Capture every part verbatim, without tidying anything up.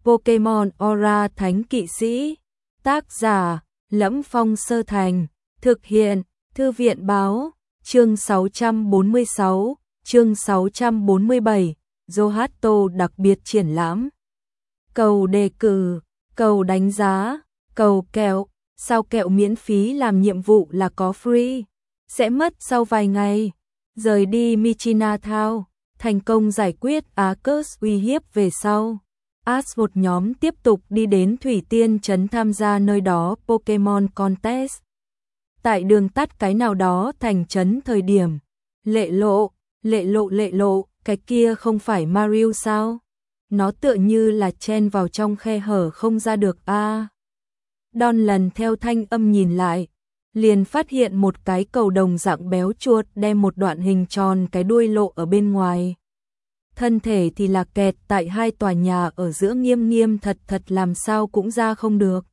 Pokemon Aura Thánh Kỵ Sĩ. Tác giả: Lẫm Phong Sơ Thành. Thực hiện: Thư viện báo. Chương sáu trăm bốn mươi sáu, chương sáu trăm bốn mươi bảy, Zohato đặc biệt triển lãm. Cầu đề cử, cầu đánh giá, cầu kẹo, sao kẹo miễn phí làm nhiệm vụ là có free, sẽ mất sau vài ngày. Rời đi Michina Town, thành công giải quyết Arceus uy hiếp về sau. Ash một nhóm tiếp tục đi đến Thủy Tiên Trấn tham gia nơi đó Pokemon Contest. Tại đường tắt cái nào đó thành trấn thời điểm. Lệ lộ, lệ lộ lệ lộ, cái kia không phải Mario sao? Nó tựa như là chen vào trong khe hở không ra được a. À. Don lần theo thanh âm nhìn lại, liền phát hiện một cái cầu đồng dạng béo chuột đem một đoạn hình tròn cái đuôi lộ ở bên ngoài. Thân thể thì là kẹt tại hai tòa nhà ở giữa nghiêm nghiêm thật thật làm sao cũng ra không được.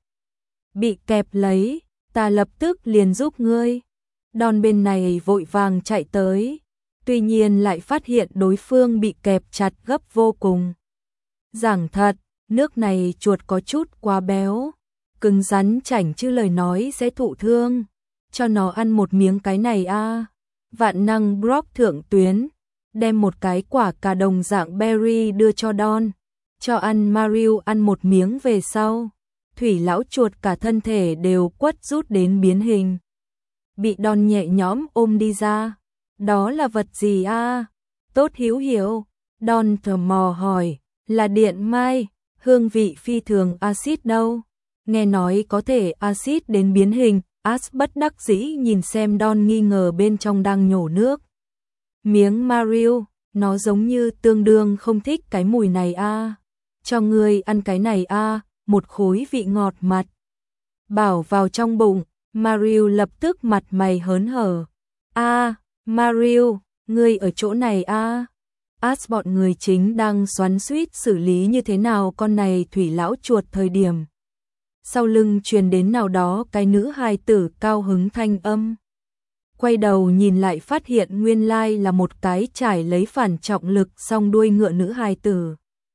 Bị kẹp lấy, ta lập tức liền giúp ngươi. Don bên này vội vàng chạy tới, tuy nhiên lại phát hiện đối phương bị kẹp chặt gấp vô cùng. Giảng thật, nước này chuột có chút quá béo, cứng rắn chảnh chứ lời nói sẽ thụ thương. Cho nó ăn một miếng cái này a. À. Vạn năng Brock thượng tuyến, đem một cái quả cà đồng dạng berry đưa cho Don, cho ăn Mario ăn một miếng về sau. Thủy lão chuột cả thân thể đều quất rút đến biến hình. Bị Don nhẹ nhõm ôm đi ra. Đó là vật gì a? À? Tốt hữu hiểu. Don thờ mò hỏi, là điện mai, hương vị phi thường axit đâu. Nghe nói có thể axit đến biến hình. Ash bất đắc dĩ nhìn xem Don nghi ngờ bên trong đang nhổ nước. Miếng Mario, nó giống như tương đương không thích cái mùi này a. À. Cho ngươi ăn cái này a. À. Một khối vị ngọt mặt. Bảo vào trong bụng, Mario lập tức mặt mày hớn hở. A, à, Mario, ngươi ở chỗ này a. À. Ash bọn người chính đang xoắn xuýt xử lý như thế nào con này thủy lão chuột thời điểm. Sau lưng truyền đến nào đó cái nữ hài tử cao hứng thanh âm. Quay đầu nhìn lại phát hiện nguyên lai là một cái trải lấy phản trọng lực song đuôi ngựa nữ hài tử.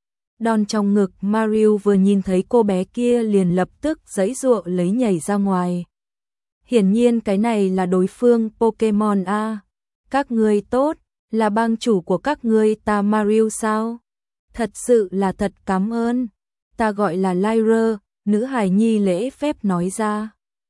Don trong ngực Mario vừa nhìn thấy cô bé kia liền lập tức giãy giụa lấy nhảy ra ngoài. Hiển nhiên cái này là đối phương Pokemon a. À. Các ngươi tốt, là bang chủ của các ngươi ta Mario sao? Thật sự là thật cảm ơn. Ta gọi là Lyra, nữ hài nhi lễ phép nói ra.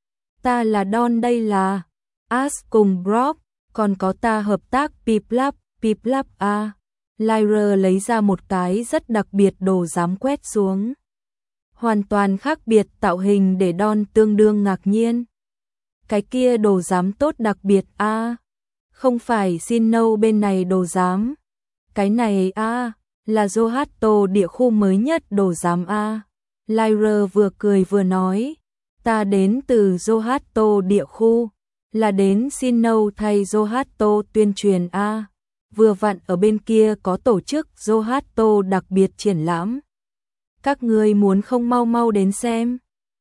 Ta là Don đây là Ash cùng Brock, còn có ta hợp tác Piplup, Piplup a. À. Lyra lấy ra một cái rất đặc biệt đồ giám quét xuống. Hoàn toàn khác biệt tạo hình để Don tương đương ngạc nhiên. Cái kia đồ giám tốt đặc biệt a. À. Không phải Sinnoh bên này đồ giám. Cái này a, à, là Zohato địa khu mới nhất đồ giám a. À. Lyra vừa cười vừa nói, ta đến từ Zohato địa khu, là đến Sinnoh thay Zohato tuyên truyền a. À. Vừa vặn ở bên kia có tổ chức Zohato đặc biệt triển lãm. Các ngươi muốn không mau mau đến xem.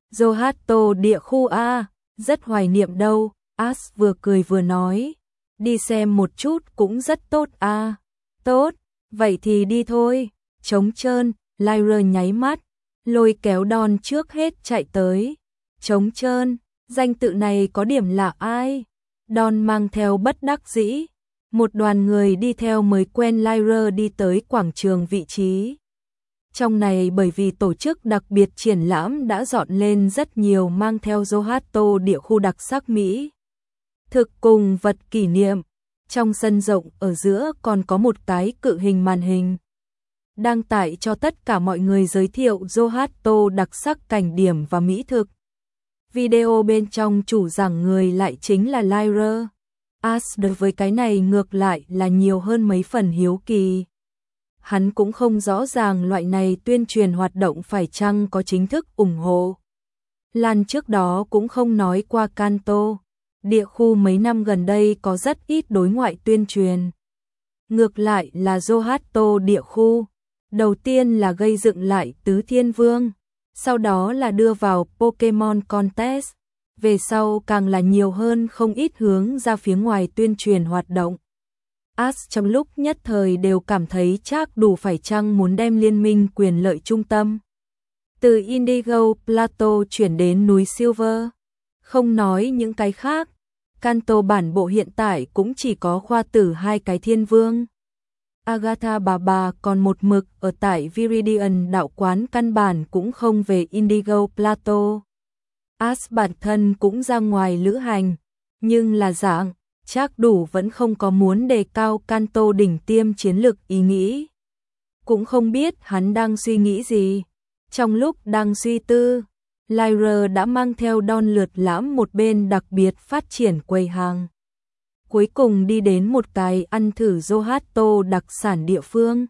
Zohato địa khu a, à, rất hoài niệm đâu. Ash vừa cười vừa nói, đi xem một chút cũng rất tốt a. À. Tốt, vậy thì đi thôi. Trống trơn, Lyra nháy mắt, lôi kéo Don trước hết chạy tới. Trống trơn, danh tự này có điểm lạ ai? Don mang theo bất đắc dĩ. Một đoàn người đi theo mới quen Lyra đi tới quảng trường vị trí. Trong này bởi vì tổ chức đặc biệt triển lãm đã dọn lên rất nhiều mang theo Zohato địa khu đặc sắc Mỹ. Thực cùng vật kỷ niệm. Trong sân rộng ở giữa còn có một cái cự hình màn hình. Đang tải cho tất cả mọi người giới thiệu Zohato đặc sắc cảnh điểm và mỹ thực. Video bên trong chủ giảng người lại chính là Lyra. Ash đối với cái này ngược lại là nhiều hơn mấy phần hiếu kỳ. Hắn cũng không rõ ràng loại này tuyên truyền hoạt động phải chăng có chính thức ủng hộ. Lan trước đó cũng không nói qua Kanto. Địa khu mấy năm gần đây có rất ít đối ngoại tuyên truyền. Ngược lại là Zohato địa khu. Đầu tiên là gây dựng lại Tứ Thiên Vương. Sau đó là đưa vào Pokemon Contest. Về sau càng là nhiều hơn không ít hướng ra phía ngoài tuyên truyền hoạt động. Ash trong lúc nhất thời đều cảm thấy chắc đủ phải chăng muốn đem liên minh quyền lợi trung tâm. từ Indigo Plateau chuyển đến núi Silver. Không nói những cái khác, Kanto bản bộ hiện tại cũng chỉ có khoa tử hai cái thiên vương. Agatha bà bà còn một mực ở tại Viridian đạo quán, căn bản cũng không về Indigo Plateau. Ash bản thân cũng ra ngoài lữ hành, nhưng là dạng, chắc đủ vẫn không có muốn đề cao Kanto đỉnh tiêm chiến lực ý nghĩ. Cũng không biết hắn đang suy nghĩ gì. Trong lúc đang suy tư, Lyra đã mang theo Don lượt lãm một bên đặc biệt phát triển quầy hàng. Cuối cùng đi đến một cái ăn thử Zohato đặc sản địa phương.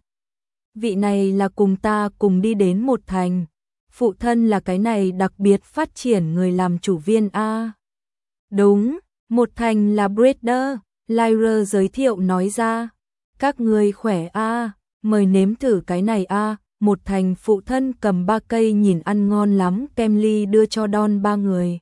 Vị này là cùng ta cùng đi đến một thành. Phụ thân là cái này đặc biệt phát triển người làm chủ viên A. Đúng, một thành là Breeder, Lyra giới thiệu nói ra. Các người khỏe A, mời nếm thử cái này A. Một thành phụ thân cầm ba cây nhìn ăn ngon lắm kem ly đưa cho Don ba người.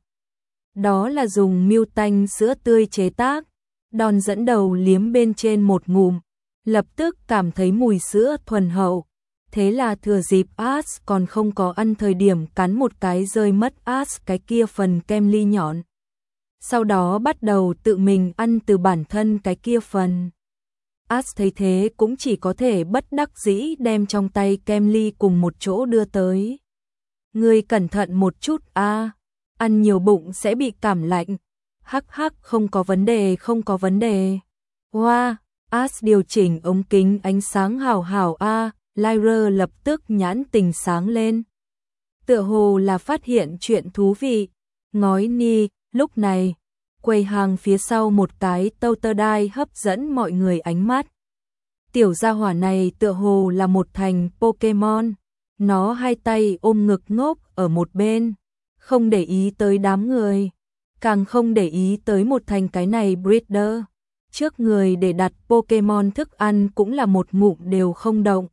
Đó là dùng miêu tanh sữa tươi chế tác. Don dẫn đầu liếm bên trên một ngụm, lập tức cảm thấy mùi sữa thuần hậu. Thế là thừa dịp Ash còn không có ăn thời điểm cắn một cái rơi mất Ash cái kia phần kem ly nhọn. Sau đó bắt đầu tự mình ăn từ bản thân cái kia phần. Ash thấy thế cũng chỉ có thể bất đắc dĩ đem trong tay kem ly cùng một chỗ đưa tới. Ngươi cẩn thận một chút a, ăn nhiều bụng sẽ bị cảm lạnh. Hắc hắc, không có vấn đề, không có vấn đề. Hoa, wow, Ash điều chỉnh ống kính ánh sáng hảo hảo a, Lyra lập tức nhãn tình sáng lên. Tựa hồ là phát hiện chuyện thú vị. Ngói ni, lúc này, quầy hàng phía sau một cái Totodile hấp dẫn mọi người ánh mắt. Tiểu gia hỏa này tựa hồ là một thành Pokemon. Nó hai tay ôm ngực ngốc ở một bên, không để ý tới đám người. Càng không để ý tới một thành cái này Breeder. Trước người để đặt Pokemon thức ăn cũng là một ngụm đều không động.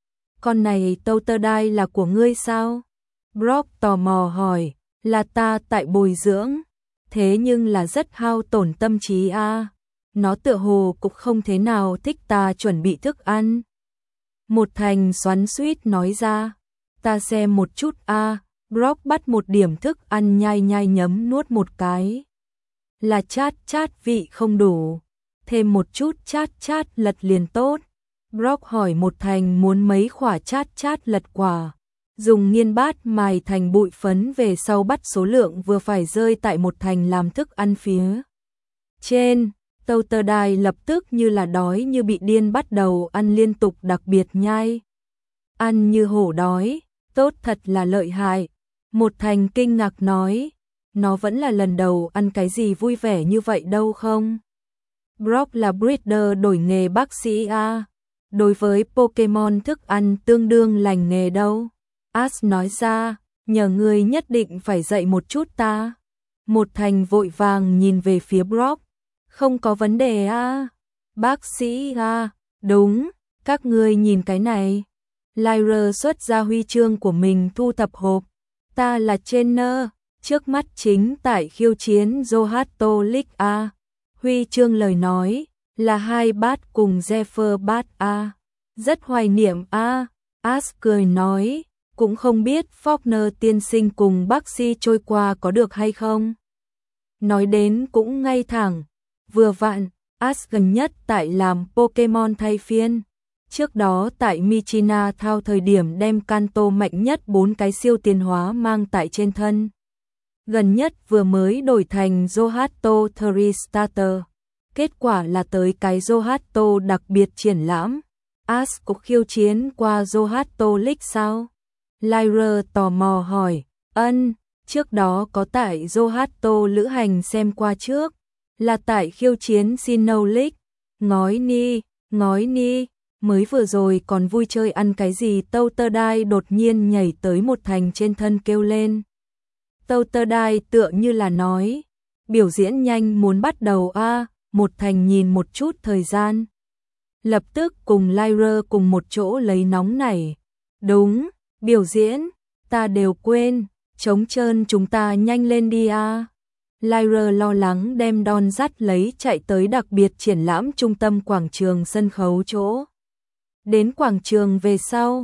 Con này Totodile là của ngươi sao? Brock tò mò hỏi. Là ta tại bồi dưỡng. Thế nhưng là rất hao tổn tâm trí a. À. Nó tựa hồ cũng không thế nào thích ta chuẩn bị thức ăn. Một thành xoắn xuýt nói ra. Ta xem một chút a. À. Brock bắt một điểm thức ăn nhai nhai nhấm nuốt một cái. Là chát chát vị không đủ. Thêm một chút chát chát lật liền tốt. Brock hỏi một thành muốn mấy quả chát chát lật quả. Dùng nghiên bát mài thành bụi phấn về sau bắt số lượng vừa phải rơi tại một thành làm thức ăn phía trên. Totodile lập tức như là đói như bị điên bắt đầu ăn liên tục đặc biệt nhai. Ăn như hổ đói, tốt thật là lợi hại. Một thành kinh ngạc nói, nó vẫn là lần đầu ăn cái gì vui vẻ như vậy đâu không? Brock là breeder đổi nghề bác sĩ a. Đối với Pokemon thức ăn tương đương lành nghề đâu. Ash nói ra, nhờ ngươi nhất định phải dạy một chút ta. Một thành vội vàng nhìn về phía Brock. Không có vấn đề a. Bác sĩ a, đúng, các ngươi nhìn cái này. Lyra xuất ra huy chương của mình thu thập hộp. Ta là trainer, trước mắt chính tại khiêu chiến Zohato League A. Huy chương lời nói, là hai bát cùng Zephyr bát A. Rất hoài niệm A. Ash cười nói, cũng không biết Faulkner tiên sinh cùng bác sĩ trôi qua có được hay không. Nói đến cũng ngay thẳng, vừa vặn, Ash gần nhất tại làm Pokemon thay phiên. Trước đó tại Michina thao thời điểm đem Kanto mạnh nhất bốn cái siêu tiến hóa mang tại trên thân. Gần nhất vừa mới đổi thành Zohato Three Starter. Kết quả là tới cái Zohato đặc biệt triển lãm. Ash có khiêu chiến qua Zohato League sao? Lyra tò mò hỏi. Ân, trước đó có tại Zohato lữ hành xem qua trước. Là tại khiêu chiến Sinnoh League. Ngói ni, ngói ni. Mới vừa rồi còn vui chơi ăn cái gì? Totodile đột nhiên nhảy tới một thành trên thân kêu lên. Totodile tựa như là nói, biểu diễn nhanh muốn bắt đầu a. À, một thành nhìn một chút thời gian. Lập tức cùng Lyra cùng một chỗ lấy nóng nảy. Đúng, biểu diễn, ta đều quên, trống trơn chúng ta nhanh lên đi a. À. Lyra lo lắng đem Don dắt lấy chạy tới đặc biệt triển lãm trung tâm quảng trường sân khấu chỗ. Đến quảng trường về sau,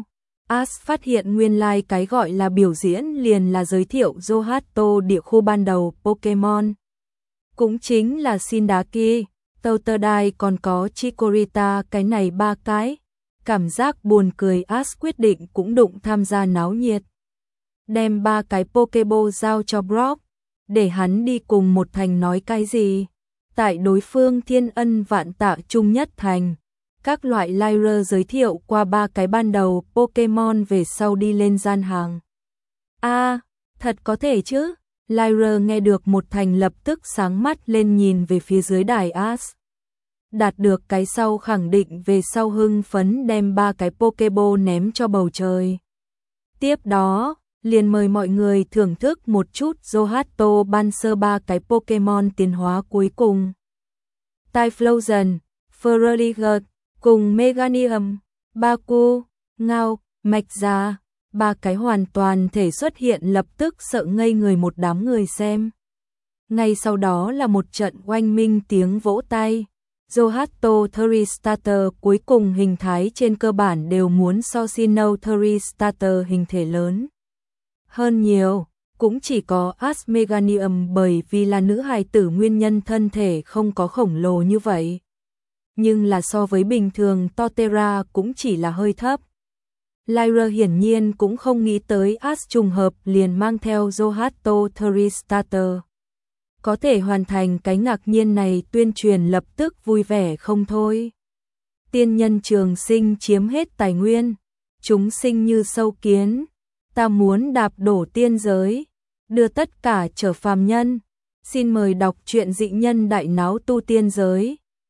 Ash phát hiện nguyên lai like cái gọi là biểu diễn liền là giới thiệu Johto địa khu ban đầu Pokemon. Cũng chính là Sindaki, Totodile còn có Chikorita, cái này ba cái. Cảm giác buồn cười, Ash quyết định cũng đụng tham gia náo nhiệt. Đem ba cái Pokeball giao cho Brock, để hắn đi cùng một thành nói cái gì. Tại đối phương thiên ân vạn tạ chung nhất thành. Các loại Lyra giới thiệu qua ba cái ban đầu Pokemon về sau đi lên gian hàng. A, à, thật có thể chứ? Lyra nghe được một thành lập tức sáng mắt lên nhìn về phía dưới đài Ash. Đạt được cái sau khẳng định về sau hưng phấn đem ba cái Pokeball ném cho bầu trời. Tiếp đó, liền mời mọi người thưởng thức một chút Johto ban sơ ba cái Pokemon tiến hóa cuối cùng. Typhlosion, Feraligatr cùng Meganium, Baku, Ngao, Mạch Gia, ba cái hoàn toàn thể xuất hiện lập tức sợ ngây người một đám người xem. Ngay sau đó là một trận oanh minh tiếng vỗ tay. Johto Thunderstarter cuối cùng hình thái trên cơ bản đều muốn so Sinnoh Thunderstarter hình thể lớn hơn nhiều, cũng chỉ có Ash Meganium bởi vì là nữ hài tử nguyên nhân thân thể không có khổng lồ như vậy. Nhưng là so với bình thường Torterra cũng chỉ là hơi thấp. Lyra hiển nhiên cũng không nghĩ tới Ash trùng hợp liền mang theo Johto Thunderstarter. Có thể hoàn thành cái ngạc nhiên này, tuyên truyền lập tức vui vẻ không thôi. Tiên nhân trường sinh chiếm hết tài nguyên, chúng sinh như sâu kiến, ta muốn đạp đổ tiên giới, đưa tất cả trở phàm nhân. Xin mời đọc truyện Dị Nhân Đại Náo Tu Tiên Giới.